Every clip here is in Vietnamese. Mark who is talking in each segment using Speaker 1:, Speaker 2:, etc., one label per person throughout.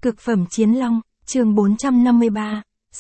Speaker 1: Cực phẩm chiến long, chương 453,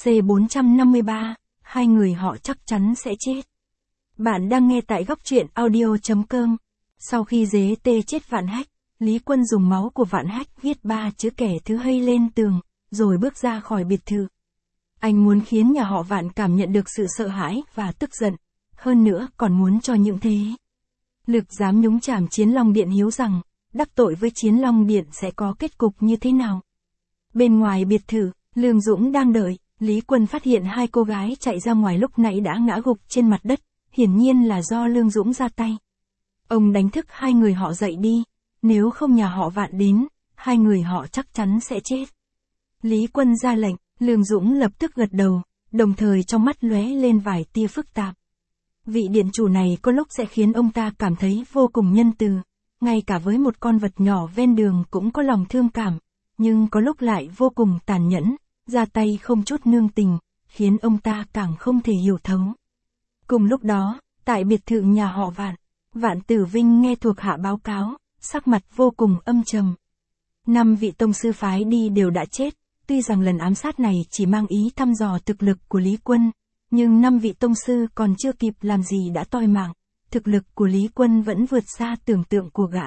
Speaker 1: C453, hai người họ chắc chắn sẽ chết. Bạn đang nghe tại góc truyện audio.com. Sau khi dế tê chết Vạn Hách, Lý Quân dùng máu của Vạn Hách viết 3 chữ kẻ thứ Hay lên tường, rồi bước ra khỏi biệt thự. Anh muốn khiến nhà họ Vạn cảm nhận được sự sợ hãi và tức giận, hơn nữa còn muốn cho những thế lực dám nhúng chàm Chiến Long Điện hiếu rằng, đắc tội với Chiến Long Điện sẽ có kết cục như thế nào. Bên ngoài biệt thự, Lương Dũng đang đợi, Lý Quân phát hiện hai cô gái chạy ra ngoài lúc nãy đã ngã gục trên mặt đất, hiển nhiên là do Lương Dũng ra tay. Ông đánh thức hai người họ dậy đi, nếu không nhà họ Vạn đến, hai người họ chắc chắn sẽ chết. Lý Quân ra lệnh, Lương Dũng lập tức gật đầu, đồng thời trong mắt lóe lên vài tia phức tạp. Vị điện chủ này có lúc sẽ khiến ông ta cảm thấy vô cùng nhân từ, ngay cả với một con vật nhỏ ven đường cũng có lòng thương cảm, nhưng có lúc lại vô cùng tàn nhẫn, ra tay không chút nương tình, khiến ông ta càng không thể hiểu thấu. Cùng lúc đó, tại biệt thự nhà họ Vạn, Vạn Tử Vinh nghe thuộc hạ báo cáo, sắc mặt vô cùng âm trầm. 5 vị tông sư phái đi đều đã chết, tuy rằng lần ám sát này chỉ mang ý thăm dò thực lực của Lý Quân, nhưng 5 vị tông sư còn chưa kịp làm gì đã toi mạng, thực lực của Lý Quân vẫn vượt xa tưởng tượng của gã.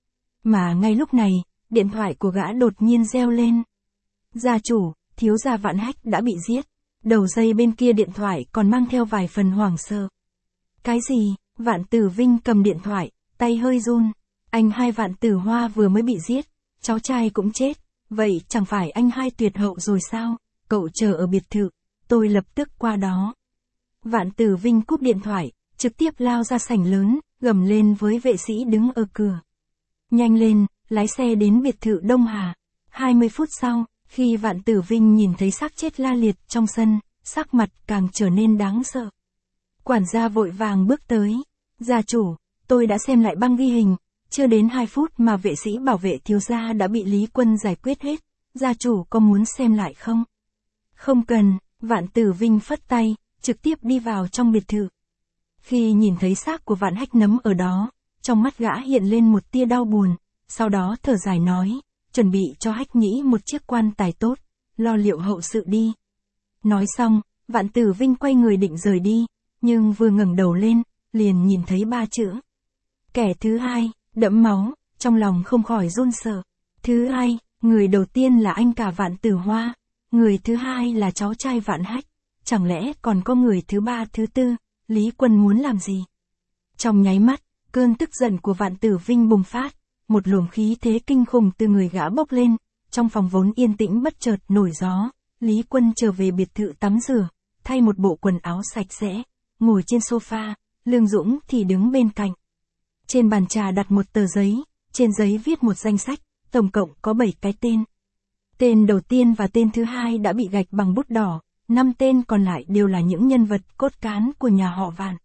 Speaker 1: Mà ngay lúc này, điện thoại của gã đột nhiên reo lên. Gia chủ, thiếu gia Vạn Hách đã bị giết. Đầu dây bên kia điện thoại còn mang theo vài phần hoảng sợ. Cái gì? Vạn Tử Vinh cầm điện thoại, tay hơi run. Anh hai Vạn Tử Hoa vừa mới bị giết, cháu trai cũng chết. Vậy chẳng phải anh hai tuyệt hậu rồi sao? Cậu chờ ở biệt thự, tôi lập tức qua đó. Vạn Tử Vinh cúp điện thoại, trực tiếp lao ra sảnh lớn, gầm lên với vệ sĩ đứng ở cửa. Nhanh lên, lái xe đến biệt thự Đông Hà. 20 phút sau, khi Vạn Tử Vinh nhìn thấy xác chết la liệt trong sân, sắc mặt càng trở nên đáng sợ. Quản gia vội vàng bước tới. Gia chủ, tôi đã xem lại băng ghi hình, chưa đến 2 phút mà vệ sĩ bảo vệ thiếu gia đã bị Lý Quân giải quyết hết. Gia chủ có muốn xem lại không? Không cần, Vạn Tử Vinh phất tay, trực tiếp đi vào trong biệt thự. Khi nhìn thấy xác của Vạn Hách nấm ở đó, trong mắt gã hiện lên một tia đau buồn, sau đó thở dài nói, chuẩn bị cho Hách Nhĩ một chiếc quan tài tốt, lo liệu hậu sự đi. Nói xong, Vạn Tử Vinh quay người định rời đi, nhưng vừa ngẩng đầu lên, liền nhìn thấy 3 chữ. Kẻ thứ hai, đẫm máu, trong lòng không khỏi run sợ. Thứ hai, người đầu tiên là anh cả Vạn Tử Hoa, người thứ hai là cháu trai Vạn Hách, chẳng lẽ còn có người thứ ba thứ tư, Lý Quân muốn làm gì? Trong nháy mắt, cơn tức giận của Vạn Tử Vinh bùng phát, một luồng khí thế kinh khủng từ người gã bốc lên, trong phòng vốn yên tĩnh bất chợt nổi gió, Lý Quân trở về biệt thự tắm rửa, thay một bộ quần áo sạch sẽ, ngồi trên sofa, Lương Dũng thì đứng bên cạnh. Trên bàn trà đặt một tờ giấy, trên giấy viết một danh sách, tổng cộng có 7 cái tên. Tên đầu tiên và tên thứ hai đã bị gạch bằng bút đỏ, 5 tên còn lại đều là những nhân vật cốt cán của nhà họ Vạn.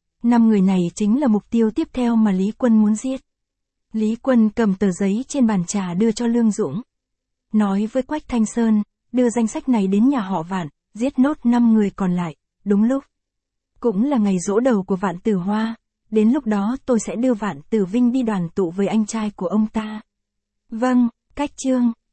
Speaker 1: 5 người này chính là mục tiêu tiếp theo mà Lý Quân muốn giết. Lý Quân cầm tờ giấy trên bàn trà đưa cho Lương Dũng. Nói với Quách Thanh Sơn, đưa danh sách này đến nhà họ Vạn, giết nốt 5 người còn lại, đúng lúc. Cũng là ngày giỗ đầu của Vạn Tử Hoa, đến lúc đó tôi sẽ đưa Vạn Tử Vinh đi đoàn tụ với anh trai của ông ta. Vâng, Cách Trương,